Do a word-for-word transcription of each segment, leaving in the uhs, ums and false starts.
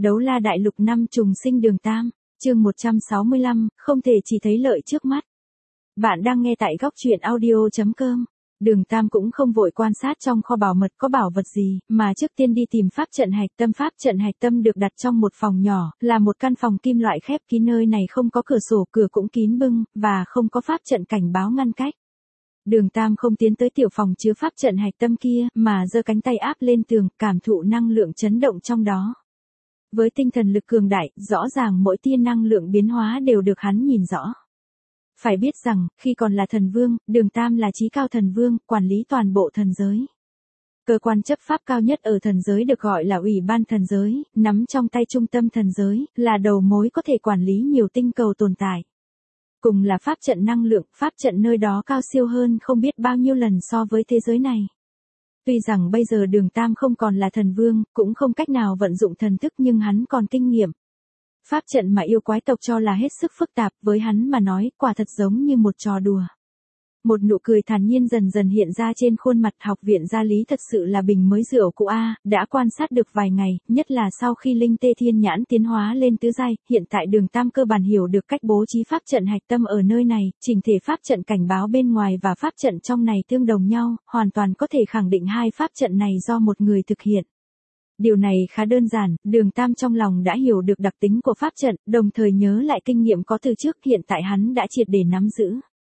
Đấu la đại lục năm trùng sinh đường tam, chương một trăm sáu mươi lăm, không thể chỉ thấy lợi trước mắt. Bạn đang nghe tại góc truyện audio.com. Đường Tam cũng không vội quan sát trong kho bảo mật có bảo vật gì, mà trước tiên đi tìm pháp trận hạch tâm. Pháp trận hạch tâm được đặt trong một phòng nhỏ, là một căn phòng kim loại khép kín, nơi này không có cửa sổ, cửa cũng kín bưng, và không có pháp trận cảnh báo ngăn cách. Đường Tam không tiến tới tiểu phòng chứa pháp trận hạch tâm kia, mà giơ cánh tay áp lên tường, cảm thụ năng lượng chấn động trong đó. Với tinh thần lực cường đại, rõ ràng mỗi tia năng lượng biến hóa đều được hắn nhìn rõ. Phải biết rằng, khi còn là thần vương, Đường Tam là chí cao thần vương, quản lý toàn bộ thần giới. Cơ quan chấp pháp cao nhất ở thần giới được gọi là Ủy ban thần giới, nắm trong tay trung tâm thần giới, là đầu mối có thể quản lý nhiều tinh cầu tồn tại. Cùng là pháp trận năng lượng, pháp trận nơi đó cao siêu hơn không biết bao nhiêu lần so với thế giới này. Tuy rằng bây giờ Đường Tam không còn là thần vương, cũng không cách nào vận dụng thần thức, nhưng hắn còn kinh nghiệm. Pháp trận mà yêu quái tộc cho là hết sức phức tạp, với hắn mà nói, quả thật giống như một trò đùa. Một nụ cười thản nhiên dần dần hiện ra trên khuôn mặt. Học viện gia lý thật sự là bình mới rượu cũ a, đã quan sát được vài ngày, nhất là sau khi linh tê thiên nhãn tiến hóa lên tứ giai, hiện tại Đường Tam cơ bản hiểu được cách bố trí pháp trận hạch tâm ở nơi này, chỉnh thể pháp trận cảnh báo bên ngoài và pháp trận trong này tương đồng nhau, hoàn toàn có thể khẳng định hai pháp trận này do một người thực hiện. Điều này khá đơn giản, Đường Tam trong lòng đã hiểu được đặc tính của pháp trận, đồng thời nhớ lại kinh nghiệm có từ trước, hiện tại hắn đã triệt để nắm giữ.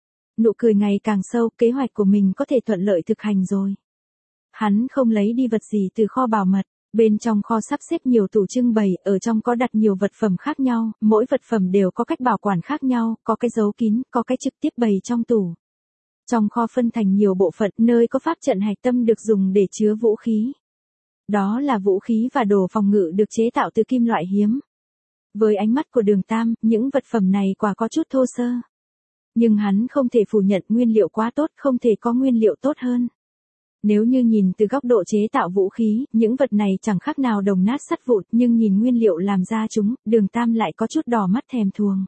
Nụ cười ngày càng sâu, kế hoạch của mình có thể thuận lợi thực hành rồi. Hắn không lấy đi vật gì từ kho bảo mật, bên trong kho sắp xếp nhiều tủ trưng bày, ở trong có đặt nhiều vật phẩm khác nhau, mỗi vật phẩm đều có cách bảo quản khác nhau, có cái giấu kín, có cái trực tiếp bày trong tủ. Trong kho phân thành nhiều bộ phận, nơi có pháp trận hạch tâm được dùng để chứa vũ khí. Đó là vũ khí và đồ phòng ngự được chế tạo từ kim loại hiếm. Với ánh mắt của Đường Tam, những vật phẩm này quả có chút thô sơ. Nhưng hắn không thể phủ nhận nguyên liệu quá tốt, không thể có nguyên liệu tốt hơn. Nếu như nhìn từ góc độ chế tạo vũ khí, những vật này chẳng khác nào đồng nát sắt vụn, nhưng nhìn nguyên liệu làm ra chúng, Đường Tam lại có chút đỏ mắt thèm thuồng.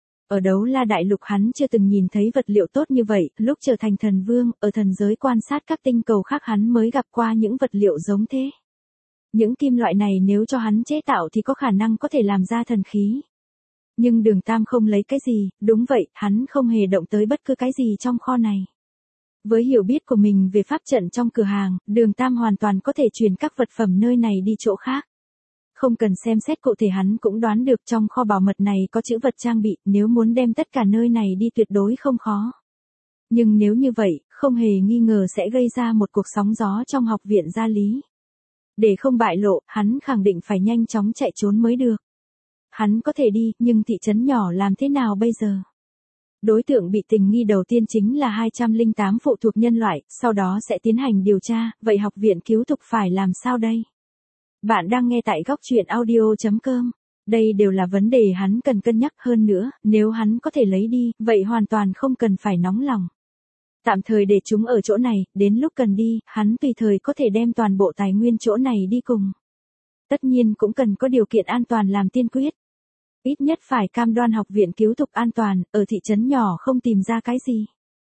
Ở Đấu La đại lục hắn chưa từng nhìn thấy vật liệu tốt như vậy, lúc trở thành thần vương, ở thần giới quan sát các tinh cầu khác hắn mới gặp qua những vật liệu giống thế. Những kim loại này nếu cho hắn chế tạo thì có khả năng có thể làm ra thần khí. Nhưng Đường Tam không lấy cái gì, đúng vậy, hắn không hề động tới bất cứ cái gì trong kho này. Với hiểu biết của mình về pháp trận trong cửa hàng, Đường Tam hoàn toàn có thể chuyển các vật phẩm nơi này đi chỗ khác. Không cần xem xét cụ thể hắn cũng đoán được trong kho bảo mật này có trữ vật trang bị, nếu muốn đem tất cả nơi này đi tuyệt đối không khó. Nhưng nếu như vậy, không hề nghi ngờ sẽ gây ra một cuộc sóng gió trong học viện gia lý. Để không bại lộ, hắn khẳng định phải nhanh chóng chạy trốn mới được. Hắn có thể đi, nhưng thị trấn nhỏ làm thế nào bây giờ? Đối tượng bị tình nghi đầu tiên chính là hai trăm lẻ tám phụ thuộc nhân loại, sau đó sẽ tiến hành điều tra, vậy học viện cứu thục phải làm sao đây? Bạn đang nghe tại góc truyện audio.com. Đây đều là vấn đề hắn cần cân nhắc, hơn nữa, nếu hắn có thể lấy đi, vậy hoàn toàn không cần phải nóng lòng. Tạm thời để chúng ở chỗ này, đến lúc cần đi, hắn tùy thời có thể đem toàn bộ tài nguyên chỗ này đi cùng. Tất nhiên cũng cần có điều kiện an toàn làm tiên quyết. Ít nhất phải cam đoan học viện cứu thục an toàn, ở thị trấn nhỏ không tìm ra cái gì.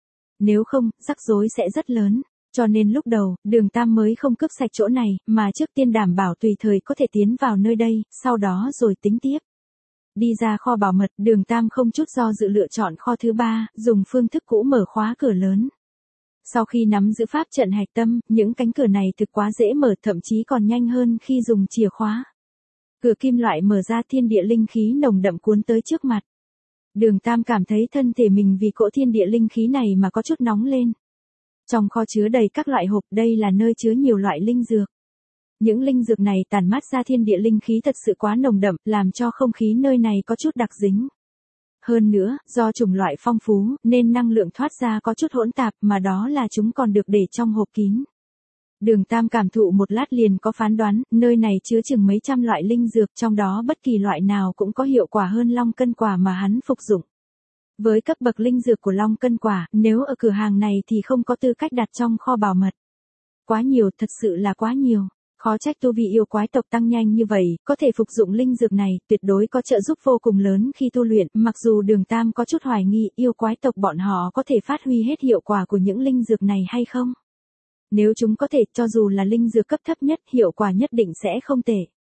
Nếu không, rắc rối sẽ rất lớn, cho nên lúc đầu, Đường Tam mới không cướp sạch chỗ này, mà trước tiên đảm bảo tùy thời có thể tiến vào nơi đây, sau đó rồi tính tiếp. Đi ra kho bảo mật, Đường Tam không chút do dự lựa chọn kho thứ ba, dùng phương thức cũ mở khóa cửa lớn. Sau khi nắm giữ pháp trận hạch tâm, những cánh cửa này thực quá dễ mở, thậm chí còn nhanh hơn khi dùng chìa khóa. Cửa kim loại mở ra, thiên địa linh khí nồng đậm cuốn tới trước mặt. Đường Tam cảm thấy thân thể mình vì cỗ thiên địa linh khí này mà có chút nóng lên. Trong kho chứa đầy các loại hộp, đây là nơi chứa nhiều loại linh dược. Những linh dược này tản mát ra thiên địa linh khí thật sự quá nồng đậm, làm cho không khí nơi này có chút đặc dính. Hơn nữa, do chủng loại phong phú, nên năng lượng thoát ra có chút hỗn tạp, mà đó là chúng còn được để trong hộp kín. Đường Tam cảm thụ một lát liền có phán đoán, nơi này chứa chừng mấy trăm loại linh dược, trong đó bất kỳ loại nào cũng có hiệu quả hơn long cân quả mà hắn phục dụng. Với cấp bậc linh dược của long cân quả, nếu ở cửa hàng này thì không có tư cách đặt trong kho bảo mật. Quá nhiều, thật sự là quá nhiều. Khó trách tu vi yêu quái tộc tăng nhanh như vậy, có thể phục dụng linh dược này, tuyệt đối có trợ giúp vô cùng lớn khi tu luyện, mặc dù Đường Tam có chút hoài nghi yêu quái tộc bọn họ có thể phát huy hết hiệu quả của những linh dược này hay không. Nếu chúng có thể, cho dù là linh dược cấp thấp nhất, hiệu quả nhất định sẽ không tệ.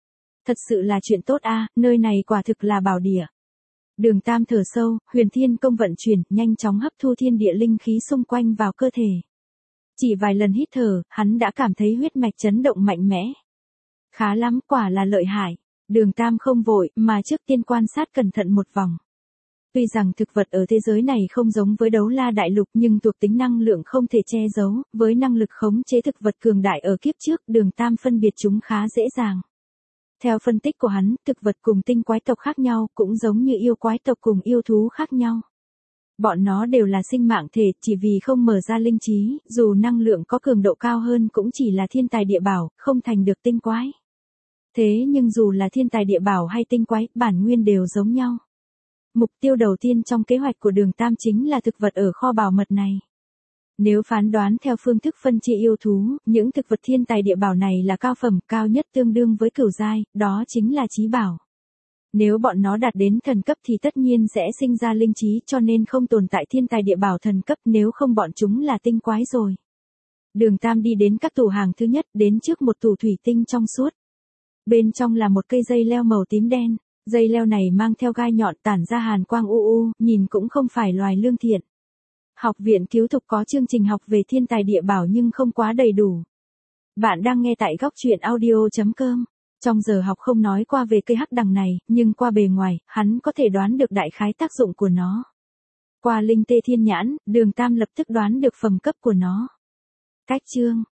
Thật sự là chuyện tốt a, nơi này quả thực là bảo địa. Đường Tam thở sâu, huyền thiên công vận chuyển, nhanh chóng hấp thu thiên địa linh khí xung quanh vào cơ thể. Chỉ vài lần hít thở, hắn đã cảm thấy huyết mạch chấn động mạnh mẽ. Khá lắm, quả là lợi hại. Đường Tam không vội, mà trước tiên quan sát cẩn thận một vòng. Tuy rằng thực vật ở thế giới này không giống với Đấu La Đại Lục nhưng thuộc tính năng lượng không thể che giấu, với năng lực khống chế thực vật cường đại ở kiếp trước, Đường Tam phân biệt chúng khá dễ dàng. Theo phân tích của hắn, thực vật cùng tinh quái tộc khác nhau, cũng giống như yêu quái tộc cùng yêu thú khác nhau. Bọn nó đều là sinh mạng thể, chỉ vì không mở ra linh trí, dù năng lượng có cường độ cao hơn cũng chỉ là thiên tài địa bảo, không thành được tinh quái. Thế nhưng dù là thiên tài địa bảo hay tinh quái, bản nguyên đều giống nhau. Mục tiêu đầu tiên trong kế hoạch của Đường Tam chính là thực vật ở kho bảo mật này. Nếu phán đoán theo phương thức phân chia yêu thú, những thực vật thiên tài địa bảo này là cao phẩm, cao nhất tương đương với cửu giai, đó chính là chí bảo. Nếu bọn nó đạt đến thần cấp thì tất nhiên sẽ sinh ra linh trí, cho nên không tồn tại thiên tài địa bảo thần cấp, nếu không bọn chúng là tinh quái rồi. Đường Tam đi đến các tủ hàng thứ nhất, đến trước một tủ thủy tinh trong suốt. Bên trong là một cây dây leo màu tím đen. Dây leo này mang theo gai nhọn tản ra hàn quang u u, nhìn cũng không phải loài lương thiện. Học viện Cứu Thục có chương trình học về thiên tài địa bảo nhưng không quá đầy đủ. Bạn đang nghe tại góc truyện audio chấm com. Trong giờ học không nói qua về cây hắc đằng này, nhưng qua bề ngoài, hắn có thể đoán được đại khái tác dụng của nó. Qua linh tê thiên nhãn, Đường Tam lập tức đoán được phẩm cấp của nó. Cách chương.